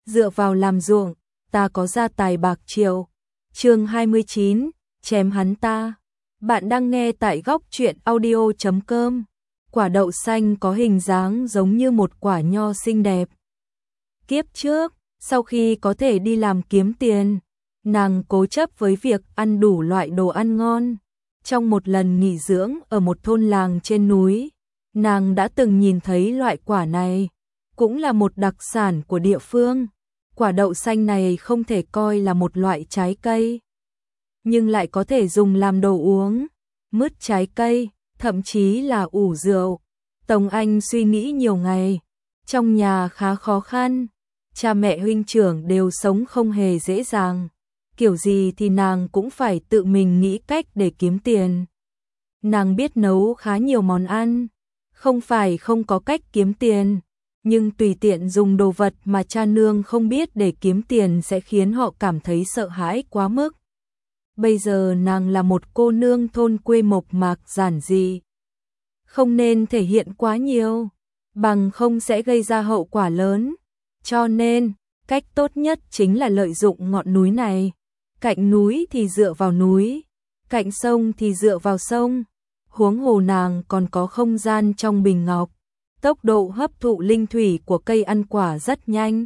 dựa vào làm ruộng, ta có gia tài bạc triệu. Chương 29, chém hắn ta. Bạn đang nghe tại góc truyện audio.com. Quả đậu xanh có hình dáng giống như một quả nho xinh đẹp. Kiếp trước, sau khi có thể đi làm kiếm tiền, nàng cố chấp với việc ăn đủ loại đồ ăn ngon. Trong một lần nghỉ dưỡng ở một thôn làng trên núi, nàng đã từng nhìn thấy loại quả này, cũng là một đặc sản của địa phương. Quả đậu xanh này không thể coi là một loại trái cây, nhưng lại có thể dùng làm đồ uống, mứt trái cây, thậm chí là ủ rượu. Tống Anh suy nghĩ nhiều ngày, trong nhà khá khó khăn, cha mẹ huynh trưởng đều sống không hề dễ dàng, kiểu gì thì nàng cũng phải tự mình nghĩ cách để kiếm tiền. Nàng biết nấu khá nhiều món ăn, không phải không có cách kiếm tiền, nhưng tùy tiện dùng đồ vật mà cha nương không biết để kiếm tiền sẽ khiến họ cảm thấy sợ hãi quá mức. Bây giờ nàng là một cô nương thôn quê mộc mạc giản dị, không nên thể hiện quá nhiều, bằng không sẽ gây ra hậu quả lớn. Cho nên, cách tốt nhất chính là lợi dụng ngọn núi này. Cạnh núi thì dựa vào núi, cạnh sông thì dựa vào sông. Huống hồ nàng còn có không gian trong bình ngọc, tốc độ hấp thụ linh thủy của cây ăn quả rất nhanh.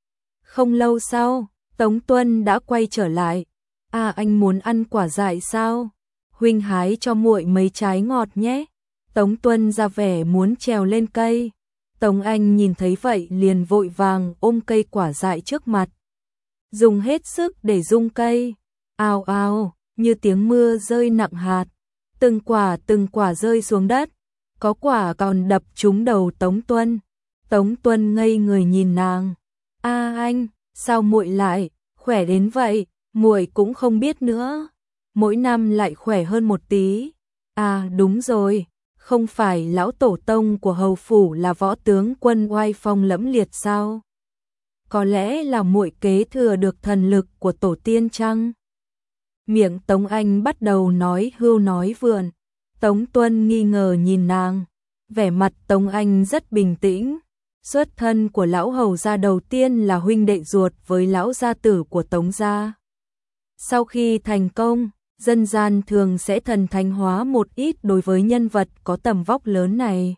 Không lâu sau, Tống Tuân đã quay trở lại. À, anh muốn ăn quả dại sao? Huynh hái cho muội mấy trái ngọt nhé. Tống Tuân ra vẻ muốn trèo lên cây. Tống Anh nhìn thấy vậy liền vội vàng ôm cây quả dại trước mặt, dùng hết sức để rung cây. Ào ào, như tiếng mưa rơi nặng hạt, từng quả rơi xuống đất, có quả còn đập trúng đầu Tống Tuân. Tống Tuân ngây người nhìn nàng. A anh, sao muội lại khỏe đến vậy? Muội cũng không biết nữa, mỗi năm lại khỏe hơn một tí. À đúng rồi, không phải lão tổ tông của hầu phủ là võ tướng quân oai phong lẫm liệt sao? Có lẽ là muội kế thừa được thần lực của tổ tiên chăng? Miệng Tống Anh bắt đầu nói hưu nói vượn. Tống Tuân nghi ngờ nhìn nàng, vẻ mặt Tống Anh rất bình tĩnh. Xuất thân của lão hầu gia đầu tiên là huynh đệ ruột với lão gia tử của Tống gia. Sau khi thành công, dân gian thường sẽ thần thánh hóa một ít đối với nhân vật có tầm vóc lớn này.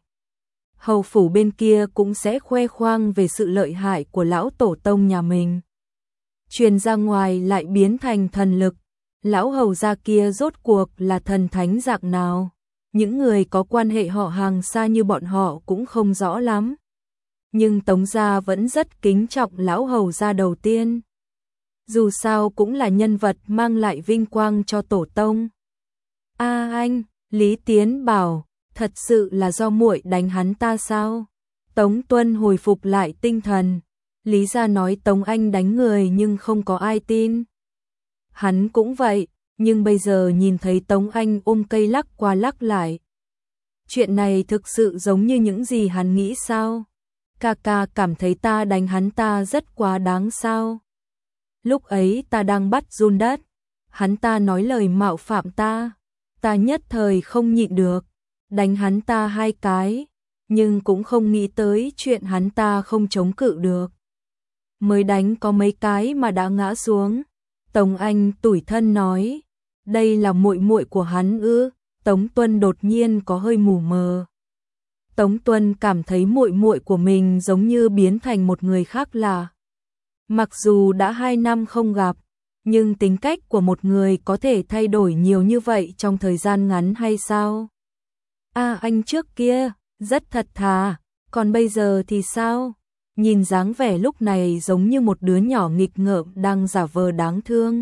Hầu phủ bên kia cũng sẽ khoe khoang về sự lợi hại của lão tổ tông nhà mình. Truyền ra ngoài lại biến thành thần lực. Lão hầu gia kia rốt cuộc là thần thánh dạng nào? Những người có quan hệ họ hàng xa như bọn họ cũng không rõ lắm. Nhưng Tống gia vẫn rất kính trọng lão hầu gia đầu tiên. Dù sao cũng là nhân vật mang lại vinh quang cho tổ tông. A anh, Lý Tiến bảo, thật sự là do muội đánh hắn ta sao? Tống Tuân hồi phục lại tinh thần. Lý gia nói Tống Anh đánh người nhưng không có ai tin. Hắn cũng vậy, nhưng bây giờ nhìn thấy Tống Anh ôm cây lắc qua lắc lại. Chuyện này thực sự giống như những gì hắn nghĩ sao? Ca ca cảm thấy ta đánh hắn ta rất quá đáng sao? Lúc ấy ta đang bắt giun đất, hắn ta nói lời mạo phạm ta nhất thời không nhịn được, đánh hắn ta 2 cái, nhưng cũng không nghĩ tới chuyện hắn ta không chống cự được. Mới đánh có mấy cái mà đã ngã xuống. Tống Anh tủi thân nói, đây là muội muội của hắn ư? Tống Tuân đột nhiên có hơi mù mờ. Tống Tuân cảm thấy muội muội của mình giống như biến thành một người khác lạ. Mặc dù đã 2 năm không gặp, nhưng tính cách của một người có thể thay đổi nhiều như vậy trong thời gian ngắn hay sao? À anh trước kia, rất thật thà, còn bây giờ thì sao? Nhìn dáng vẻ lúc này giống như một đứa nhỏ nghịch ngợm đang giả vờ đáng thương.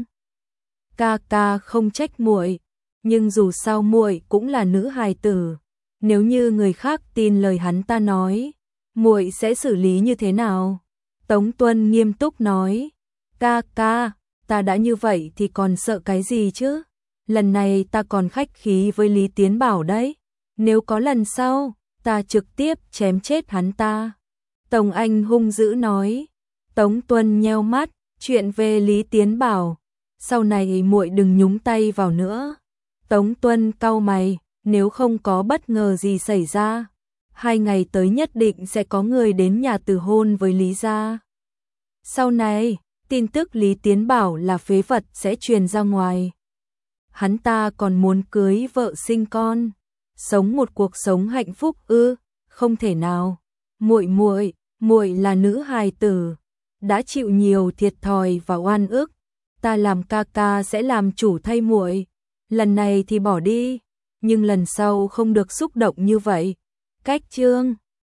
Ca ca không trách muội, nhưng dù sao muội cũng là nữ hài tử. Nếu như người khác tin lời hắn ta nói, muội sẽ xử lý như thế nào? Tống Tuân nghiêm túc nói, ca ca, ta đã như vậy thì còn sợ cái gì chứ? Lần này ta còn khách khí với Lý Tiến Bảo đấy. Nếu có lần sau, ta trực tiếp chém chết hắn ta. Tống Anh hung dữ nói. Tống Tuân nheo mắt, chuyện về Lý Tiến Bảo, sau này muội đừng nhúng tay vào nữa. Tống Tuân cau mày, nếu không có bất ngờ gì xảy ra, 2 ngày tới nhất định sẽ có người đến nhà từ hôn với Lý gia. Sau này, tin tức Lý Tiến Bảo là phế vật sẽ truyền ra ngoài. Hắn ta còn muốn cưới vợ sinh con, sống một cuộc sống hạnh phúc ư? Không thể nào. Muội là nữ hài tử, đã chịu nhiều thiệt thòi và oan ức, ta làm ca ca sẽ làm chủ thay muội. Lần này thì bỏ đi, nhưng lần sau không được xúc động như vậy. Cách chương